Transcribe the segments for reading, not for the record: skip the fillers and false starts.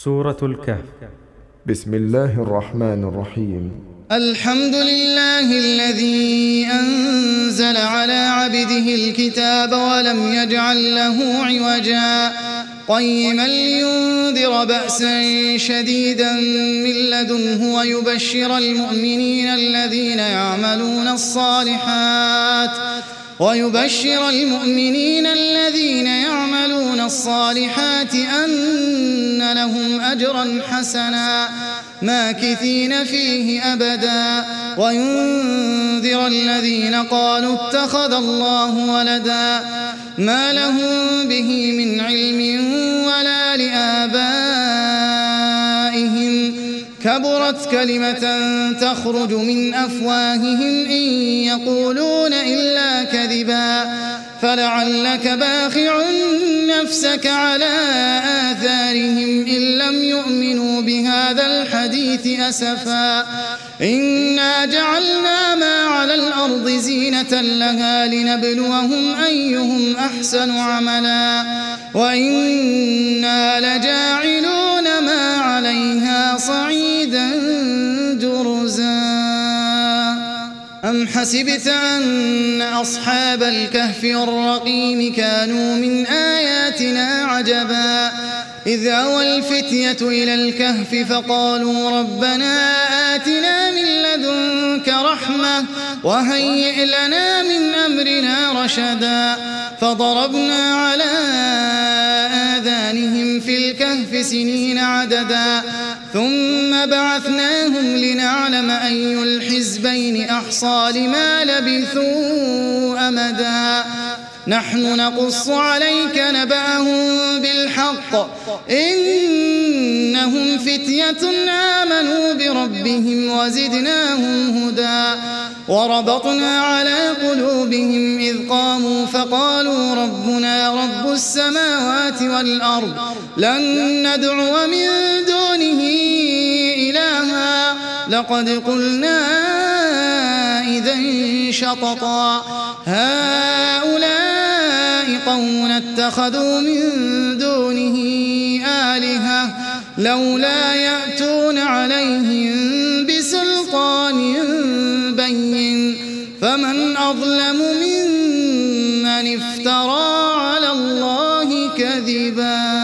سورة الكهف. بسم الله الرحمن الرحيم. الحمد لله الذي أنزل على عبده الكتاب ولم يجعل له عوجا قيما لينذر بأسا شديدا من لدنه ويبشر المؤمنين الذين يعملون الصالحات أن لهم أجرا حسنا ماكثين فيه أبدا وينذر الذين قالوا اتخذ الله ولدا ما لهم به من علم ولا لآبائهم كبرت كلمة تخرج من أفواههم إن يقولون إلا كذبا فلعلك باخع نفسك على آثارهم إن لم يؤمنوا بهذا الحديث أسفا إنا جعلنا ما على الأرض زينة لها لنبلوهم أيهم أحسن عملا وإنا لجاعلون ما عليها صعيدا جرزا أم حسبت أن أصحاب الكهف والرقيم كانوا من آياتنا عجبا إذ أوى الفتية إلى الكهف فقالوا ربنا آتنا من لدنك رحمة وهيئ لنا من أمرنا رشدا فضربنا على آذانهم في الكهف سنين عددا ثم بعثناهم لنعلم أي الحزبين أحصى لما لبثوا أمدا نحن نقص عليك نبأهم بالحق إنهم فتية آمنوا بربهم وزدناهم هدى وربطنا على قلوبهم إذ قاموا فقالوا ربنا رب السماوات والأرض لن ندعو من دونه إلها لقد قلنا إذا شططا هؤلاء قوم اتخذوا من دونه آلهة لولا يأتون عليهم بسلطان بين فمن أظلم ممن افترى على الله كذبا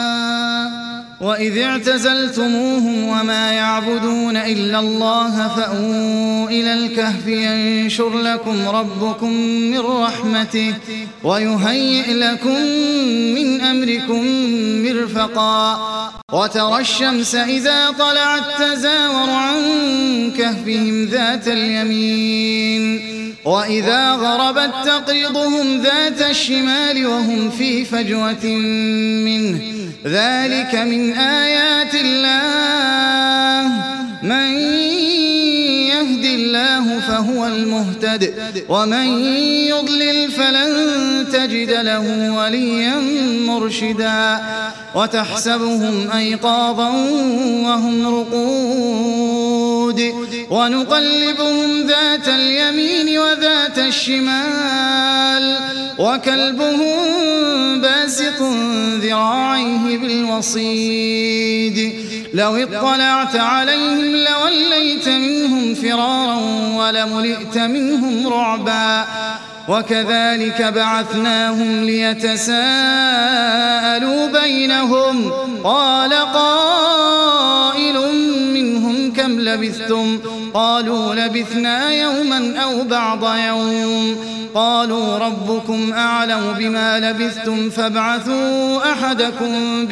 وإذ اعتزلتموهم وما يعبدون إلا الله فأووا إلى الكهف ينشر لكم ربكم من رحمته ويهيئ لكم من أمركم مرفقا وترى الشمس إذا طلعت تزاور عن كهفهم ذات اليمين وإذا غربت تقرضهم ذات الشمال وهم في فجوة منه ذلك من آيات الله من يهد الله فهو المهتد ومن يضلل فلن تجد له وليا مرشدا وتحسبهم أيقاظا وهم رقود ونقلبهم ذات اليمين وذات الشمال وكلبهم باسط ذراعيه بالوصيد لو اطلعت عليهم لوليت منهم فرارا ولملئت منهم رعبا وكذلك بعثناهم ليتساءلوا بينهم قال قائل منهم كم لبثتم قالوا لبثنا يوما أو بعض يوم قالوا ربكم أعلم بما لبثتم فابعثوا أحدكم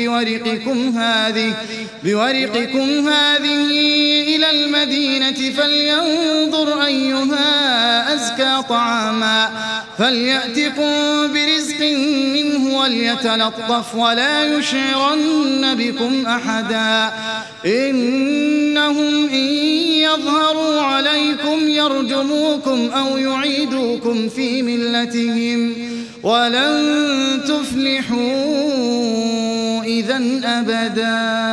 بورقكم هذه إلى المدينة فلينظر أيها أزكى طعاما فليأتكم برزق منه وليتلطف ولا يشعرن بكم أحدا إنهم إن يظهروا عليكم يرجموكم أو يعيدوكم في ملتهم ولن تفلحوا إذا أبدا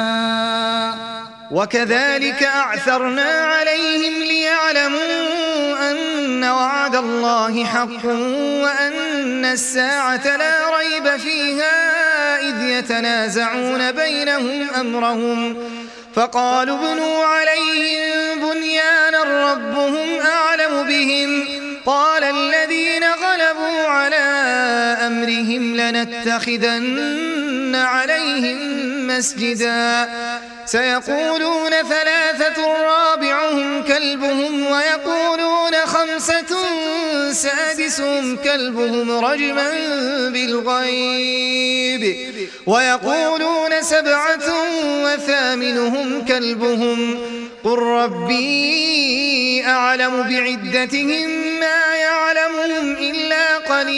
وكذلك أعثرنا عليهم ليعلموا أن وعد الله حق وأن الساعة لا ريب فيها إذ يتنازعون بينهم أمرهم فقالوا ابنوا عليهم بنيانا ربهم أعلم بهم قال الذين غلبوا على أمرهم لنتخذن عليهم مسجدا سيقولون ثلاثة رابعهم كلبهم ويقولون خمسة سادسهم كلبهم رجما بالغيب ويقولون سبعة وثامنهم كلبهم قل ربي أعلم بعدتهم ما يعلمهم إلا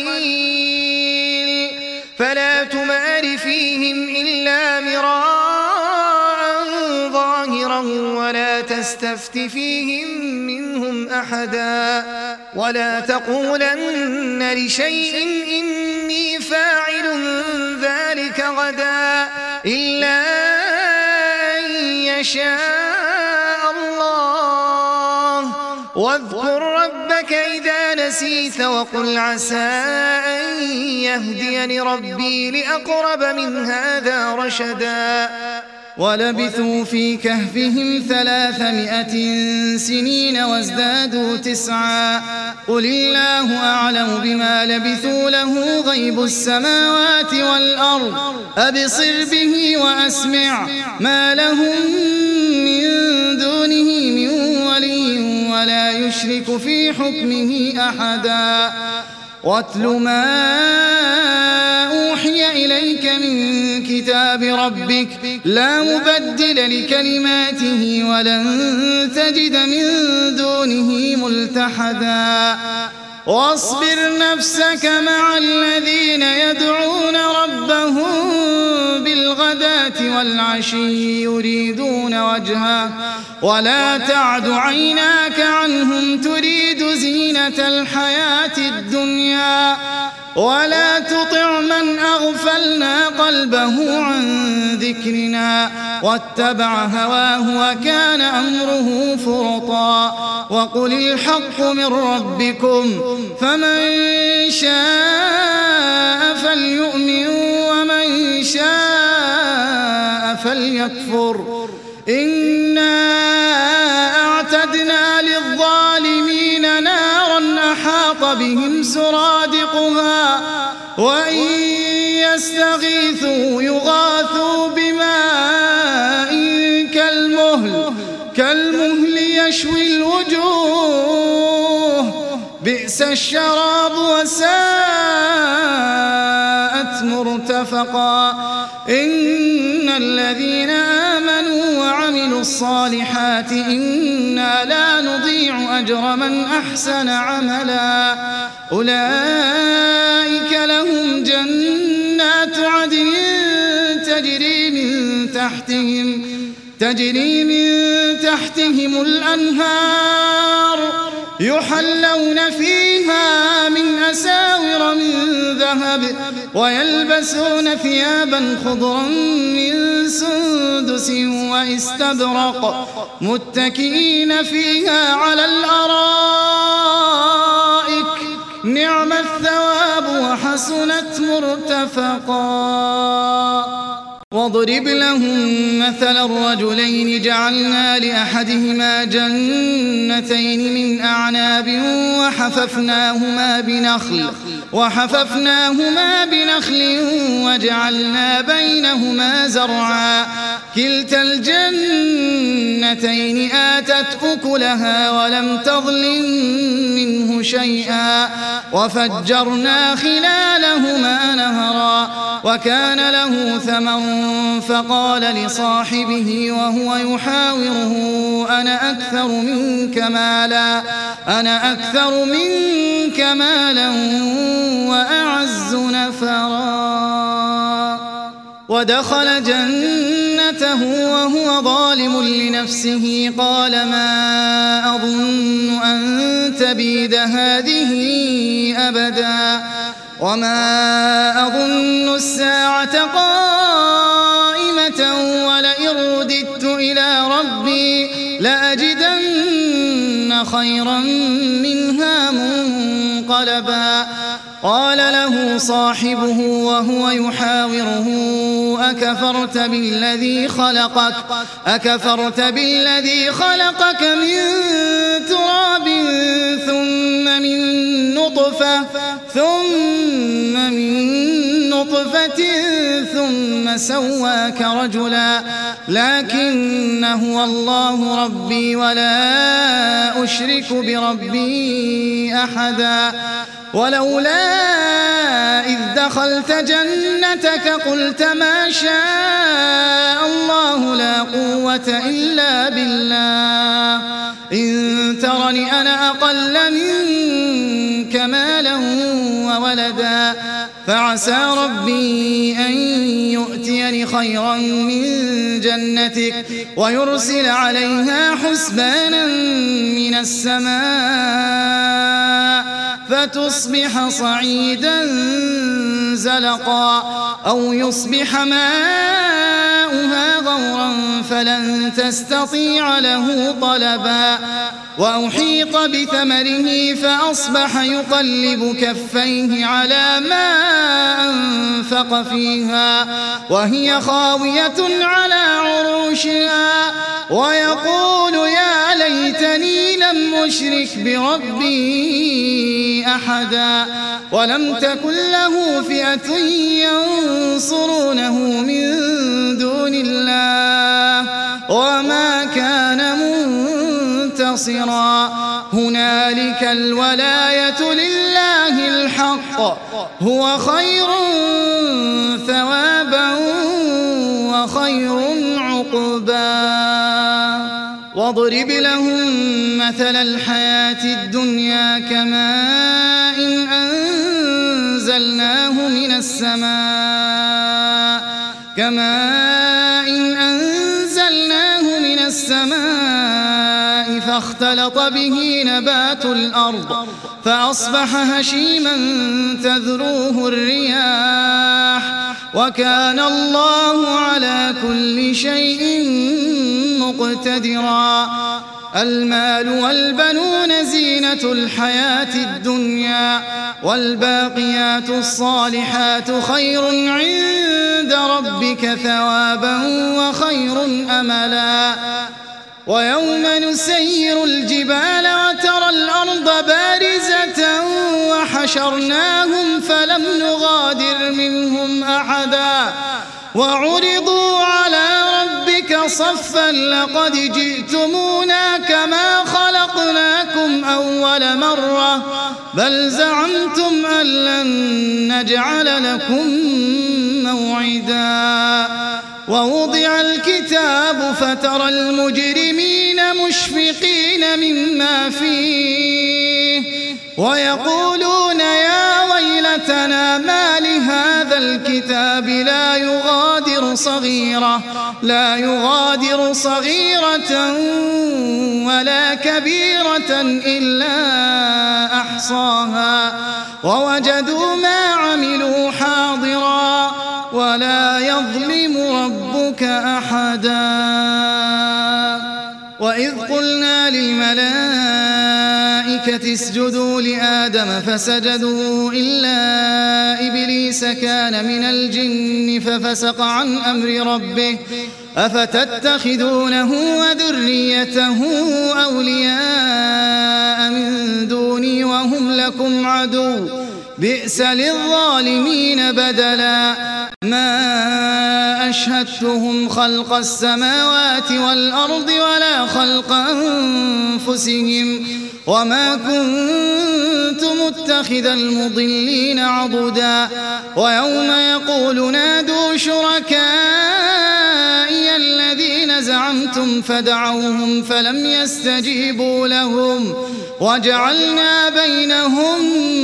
قليل فلا تمار فيهم إلا مراء ظاهرا ولا تستفت فيهم منهم أحدا ولا تقولن لشيء إني فاعل ذلك غدا إلا أن يشاء الله واذكر ربك إذا نسيت وقل عسى أن يهديني ربي لأقرب من هذا رشدا ولبثوا في كهفهم 300 سنين وازدادوا 9 قل الله أعلم بما لبثوا له غيب السماوات والأرض أبصر به وأسمع ما لهم من دونه من ولي ولا يشرك في حكمه أحدا واتل ما أوحي إليك من كتاب ربك لا مبدل لكلماته ولن تجد من دونه ملتحدا واصبر نفسك مع الذين يدعون ربهم بالغداة والعشي يريدون وجهه ولا تعد عيناك عنهم تريد زينة الحياة الدنيا ولا تطع من أغفلنا قلبه عن ذكرنا واتبع هواه وكان أمره فرطا وقل الحق من ربكم فمن شاء فليؤمن ومن شاء فليكفر إنا أعتدنا للظالمين نارا أحاط بهم سرادقها وإن يستغيثوا يغاثوا بماء كالمهل يشوي الوجوه بئس الشراب وساءت مرتفقا إن الذين آمنوا وعملوا الصالحات إنا لا نضيع أجر من أحسن عملا أولئك لهم جنات عدن تجري من تحتهم الأنهار يحلون فيها من أساور من ذهب ويلبسون ثيابا خضرا من سندس واستبرق متكئين فيها على الأرائك نعم الثواب وحسنت مرتفقا واضرب لهم مثل الرجلين جعلنا لأحدهما جنتين من أعناب وحففناهما بنخل وجعلنا بينهما زرعا كلتا الجنتين آتت أكلها ولم تظلم منه شيئا وفجرنا خلالهما نهرا وكان له ثمر فقال لصاحبه وهو يحاوره أنا أكثر منك مالا وأعز نفرا ودخل جنته وهو ظالم لنفسه قال ما أظن أن تبيد هذه أبدا وما أظن الساعة قائمة ولئن رددت إلى ربي لأجدن خيرا منها منقلبا قال له صاحبه وهو يحاوره أكفرت بالذي خلقك من تراب ثم من نطفة ثم سواك رجلا لكن هو الله ربي ولا أشرك بربي أحدا ولولا إذ دخلت جنتك قلت ما شاء الله لا قوة إلا بالله إن ترني أنا أقل منك مالا وولدا فعسى ربي أن يؤتيني خيرا من جنتك ويرسل عليها حسبانا من السماء فتصبح صعيدا زلقا أو يصبح ماؤها غورا فلن تستطيع له طلبا وأحيط بثمره فأصبح يقلب كفيه على ما أنفق فيها وهي خاوية على عروشها ويقول يا ليتني لم أشرك بربي أحدا ولم تكن له فئة ينصرونه من دون الله وما كان منتصرا هنالك الولاية لله الحق هو خير ثوابا وخير عقبا واضرب لهم مثل الحياة الدنيا كماء أنزلناه من السماء فاختلط به نبات الأرض فأصبح هشيما تذروه الرياح وكان الله على كل شيء مقتدرا المال والبنون زينة الحياة الدنيا والباقيات الصالحات خير عند ربك ثوابا وخير أملا ويوم نسير الجبال وترى الأرض بارزة وحشرناهم فلم نغادر منهم أحدا وعرضوا على ربك صفا لقد جئتمونا كما خلقناكم أول مرة بل زعمتم أن لن نجعل لكم موعدا ووضع الكتاب فترى المجرمين مشفقين مما فيه ويقولون يا ويلتنا ما لهذا الكتاب لا يغادر صغيرة ولا كبيرة إلا أحصاها ووجدوا ما عملوا حاضرا ولا يظلم ربك أحدا وإذ قلنا للملائكة اسجدوا لآدم فسجدوا إلا إبليس كان من الجن ففسق عن أمر ربه أفتتخذونه وذريته أولياء من دوني وهم لكم عدو بئس للظالمين بدلا ما أشهدتهم خلق السماوات والأرض ولا خلق أنفسهم وما كنت متخذ المضلين عضدا ويوم يقول نادوا شركائي الذين زعمتم فدعوهم فلم يستجيبوا لهم وجعلنا بينهم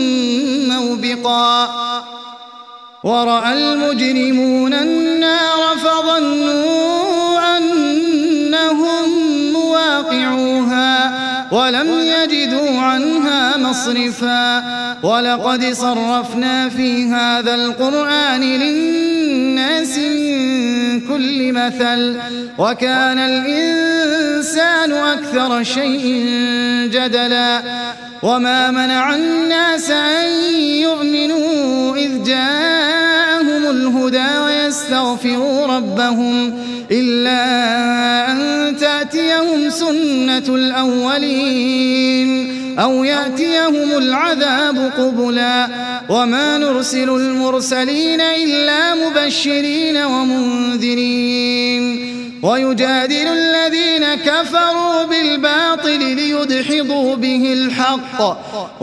موبقا ورأى المجرمون النار فظنوا أنهم مواقعوها ولم يجدوا عنها مصرفا ولقد صرفنا في هذا القرآن للناس من كل مثل وكان الإنسان أكثر شيء جدلا وما منع الناس أن يؤمنوا إذ جاءهم الهدى ويستغفروا ربهم إلا أن تأتيهم سنة الأولين أو يأتيهم العذاب قبلا وما نرسل المرسلين إلا مبشرين ومنذرين ويجادل الذين كفروا بالباطل ليدحضوا به الحق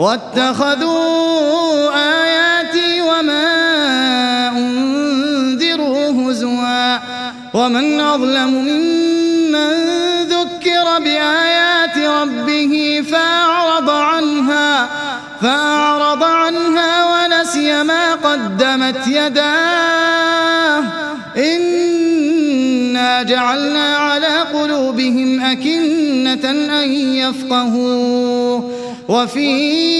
واتخذوا آياتي وما أنذروا هزوا ومن أظلم ممن ذكر بآيات ربه فأعرض عنها ونسي ما قدمت يداه إنا جعلنا على قلوبهم أكنة أن يفقهوه وفي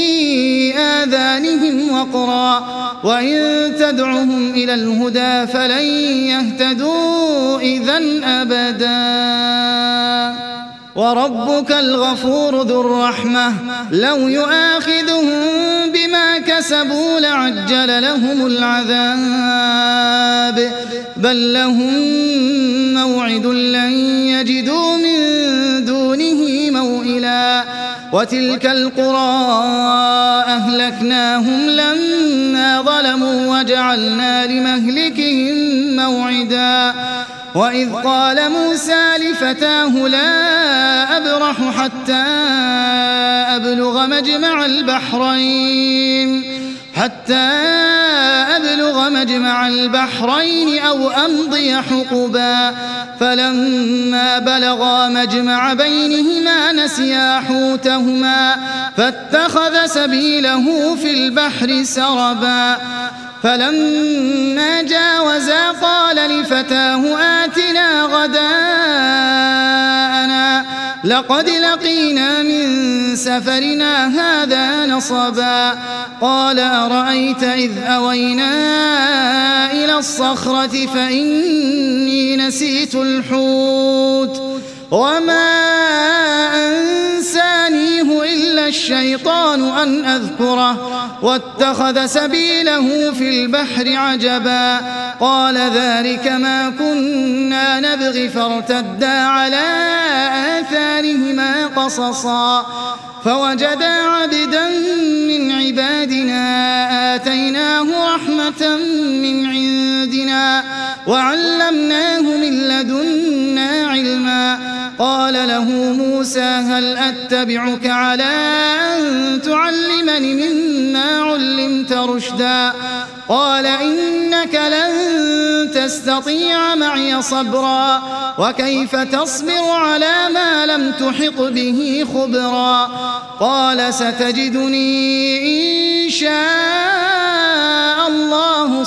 آذانهم وقرا وإن تدعهم إلى الهدى فلن يهتدوا إذن أبدا وربك الغفور ذو الرحمة لو يؤاخذهم بما كسبوا لعجل لهم العذاب بل لهم موعد لن يجدوا من دونه موئلا وتلك القرى أهلكناهم لما ظلموا وجعلنا لمهلكهم موعدا وإذ قال موسى لفتاه لا أبرح حتى أبلغ مجمع البحرين أو أمضي حقبا فلما بلغا مجمع بينهما نسيا حوتهما فاتخذ سبيله في البحر سربا فلما جاوزا قال لفتاه آتنا غداءنا لقد لقينا من سفرنا هذا نصبا قال أرأيت إذ أوينا إلى الصخرة فإني نسيت الحوت وما أنسانيه إلا الشيطان أن أذكره واتخذ سبيله في البحر عجبا قال ذلك ما كنا نبغي فارتدا على آثارهما قصصا فوجدا عبدا من عبادنا آتيناه رحمة من عندنا وعلمناه من لدنا علما قال له موسى هل أتبعك على أن تعلمني مما علمت رشدا قال إنك لن تستطيع معي صبرا وكيف تصبر على ما لم تحط به خبرا قال ستجدني إن شاء الله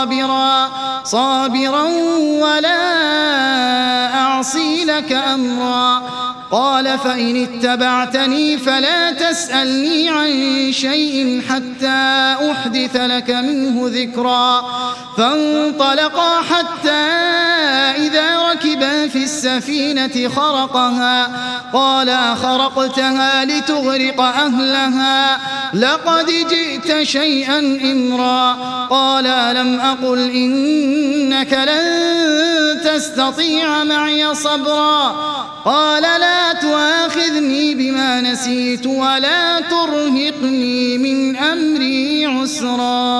صابرا ولا أعصي لك أمرا قال فإن اتبعتني فلا تسألني عن شيء حتى أحدث لك منه ذكرا فانطلقا حتى إذا ركبا في السفينة خرقها قال أخرقتها لتغرق أهلها لقد جئت شيئا إمرا قال ألم أقل إنك لن تستطيع معي صبرا قال لا تؤاخذني بما نسيت ولا ترهقني من أمري عسرا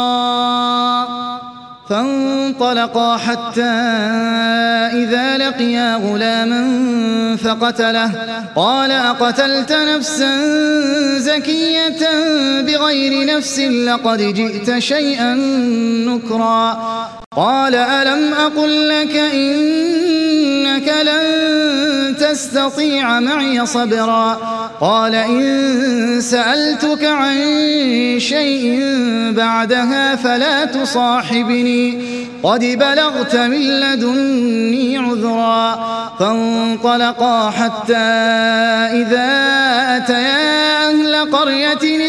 فانطلقا حتى إذا لقيا غلاما فقتله قال أقتلت نفسا زكية بغير نفس لقد جئت شيئا نكرا قال ألم أقل لك إنك لن تستطيع معي صبرا قال إن سألتك عن شيء بعدها فلا تصاحبني قد بلغت من لدني عذرا فانطلقا حتى إذا أتيا أهل قرية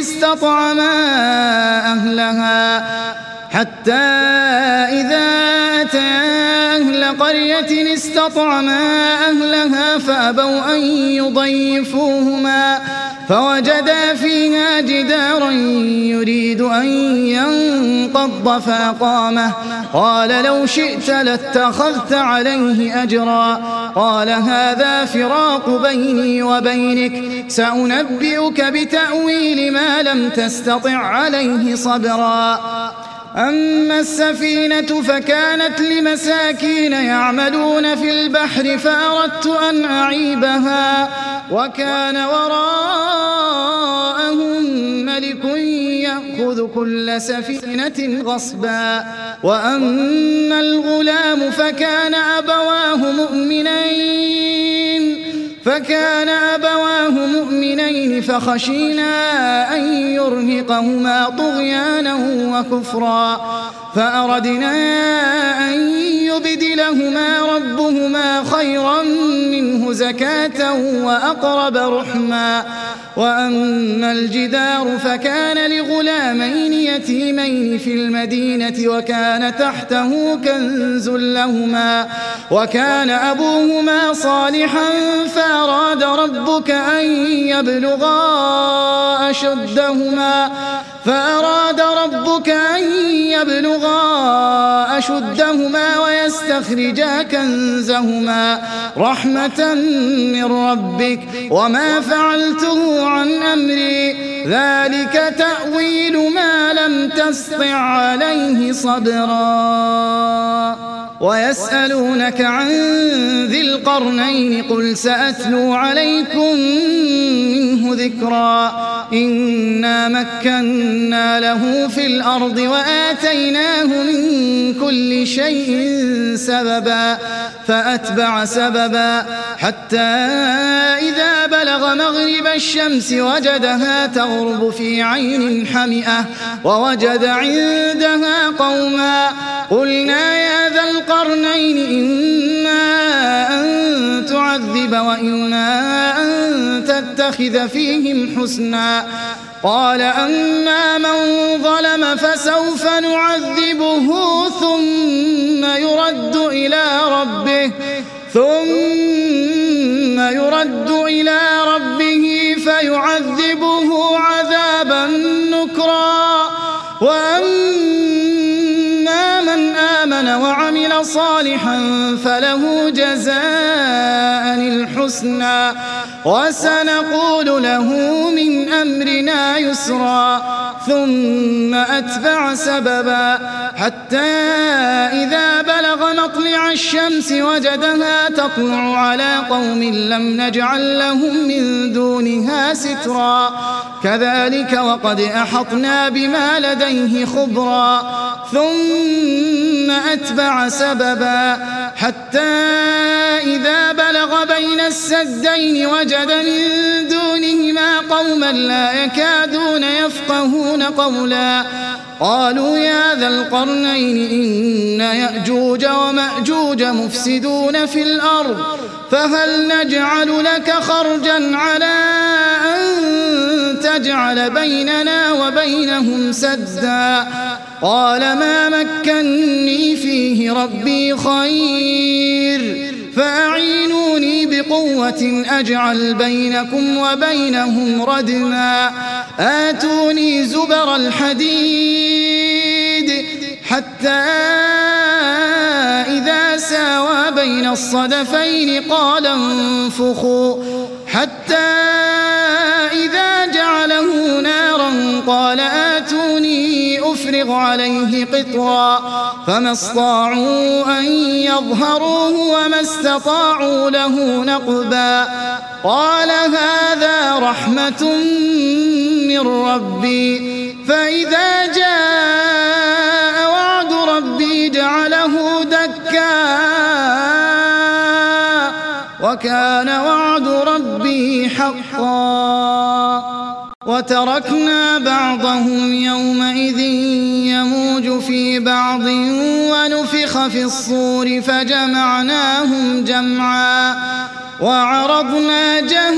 استطعما أهلها فأبوا أن فوجدا فيها جدارا يريد أن ينقض فأقامه قال لو شئت لاتخذت عليه أجرا قال هذا فراق بيني وبينك سأنبئك بتأويل ما لم تستطع عليه صبرا أما السفينة فكانت لمساكين يعملون في البحر فأردت أن أعيبها وكان وراءهم ملك يأخذ كل سفينة غصبا وأما الغلام فكان أبواه مؤمنين فخشينا أن يرهقهما طغيانا وكفرا فأردنا أن يبدلهما ربهما خيرا منه زكاة وأقرب رحما وأما الجدار فكان لغلامين يتيمين في المدينة وكان تحته كنز لهما وكان أبوهما صالحا فأراد ربك أن يبلغا أشدهما ويستخرجا كنزهما رحمة من ربك وما فعلته عن أمري ذلك تأويل ما لم تسطع عليه صبرا ويسألونك عن ذي القرنين قل سأتلو عليكم منه ذكرا إنا مكنا له في الأرض وآتيناه من كل شيء سببا فأتبع سببا حتى إذا بلغ مغرب الشمس وجدها تغرب في عين حمئة ووجد عندها قوما قلنا يا ذا القرنين إما أن تعذب وإما أن تتخذ فيهم حسنا قال أما من ظلم فسوف نعذبه ثم يرد إلى ربه فيعذبه عذابا نكرا وأما من آمن وعمل صالحا فله جزاء الحسنى وسنقول له من أمرنا يسرا ثم أتبع سببا حتى إذا بلغ مطلع الشمس وجدها تطلع على قوم لم نجعل لهم من دونها سترا كذلك وقد أحطنا بما لديه خبرا ثم أتبع سببا حتى إذا بلغ بين السدين وجد من دونهما قوما لا يكادون يفقهون قولا قالوا يا ذا القرنين إن يأجوج ومأجوج مفسدون في الأرض فهل نجعل لك خرجا على أن تجعل بيننا وبينهم سدا قال ما مكني فيه ربي خير فأعينوني بقوة أجعل بينكم وبينهم ردما آتوني زبر الحديد حتى إذا ساوى بين الصدفين قال انفخوا حتى إذا جعله نارا قال آتوني أفرغ عليه قطرا فما استطاعوا أن يظهروه وما استطاعوا له نقبا قال هذا رحمة من ربي فإذا جاء وعد ربي جعله دكا وكان وعد ربي حقا وتركنا بعضهم يومئذ يموج في بعض ونفخ في الصور فجمعناهم جمعا وعرضنا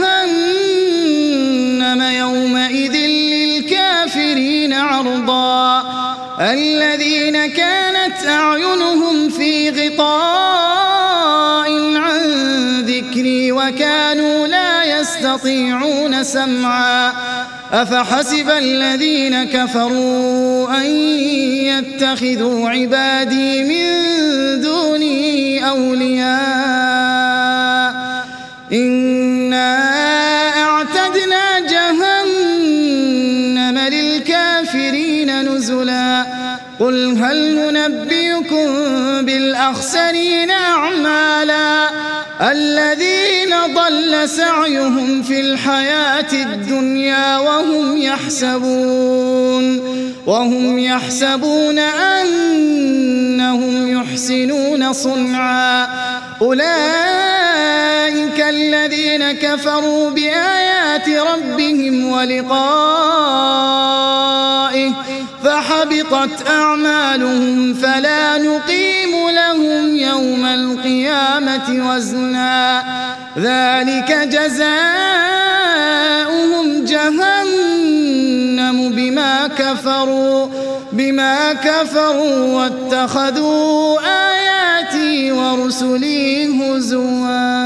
جهنم يومئذ للكافرين عرضا الذين كانت أعينهم في غطاء عن ذكري وكانوا لا يستطيعون سمعا أفحسب الذين كفروا أن يتخذوا عبادي من دوني أولياء إنا أعتدنا جهنم للكافرين نزلا قل هل ننبئكم بالأخسرين أعمالا الذين ضل سعيهم في الحياة الدنيا وهم يحسبون أنهم يحسنون صنعا أولئك الذين كفروا بآيات ربهم ولقائه فحبطت أعمالهم فلا نقيم لهم يوم القيامة وزنا ذلك جزاؤهم جهنم بما كفروا واتخذوا آياتي ورسلي هزوا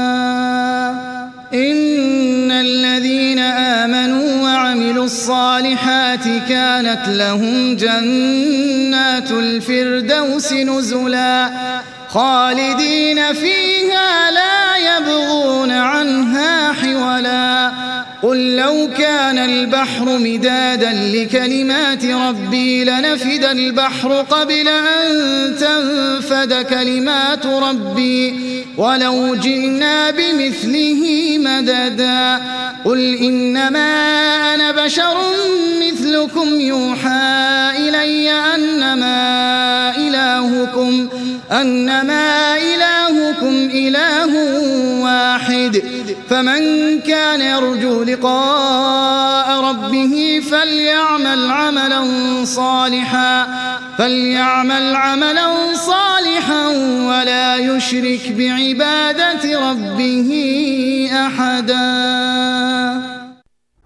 إن الذين آمنوا وعملوا الصالحات كانت لهم جنات الفردوس نزلا خالدين فيها لا يبغون عنها حولا قل لو كان البحر مدادا لكلمات ربي لنفد البحر قبل أن تنفد كلمات ربي ولو جئنا بمثله مددا قل إنما أنا بشر مثلكم يوحى إلي أنما إلهكم إله واحد فمن كان يرجو لقاء ربه فليعمل عملا صالحا ولا يشرك بعبادة ربه أحدا.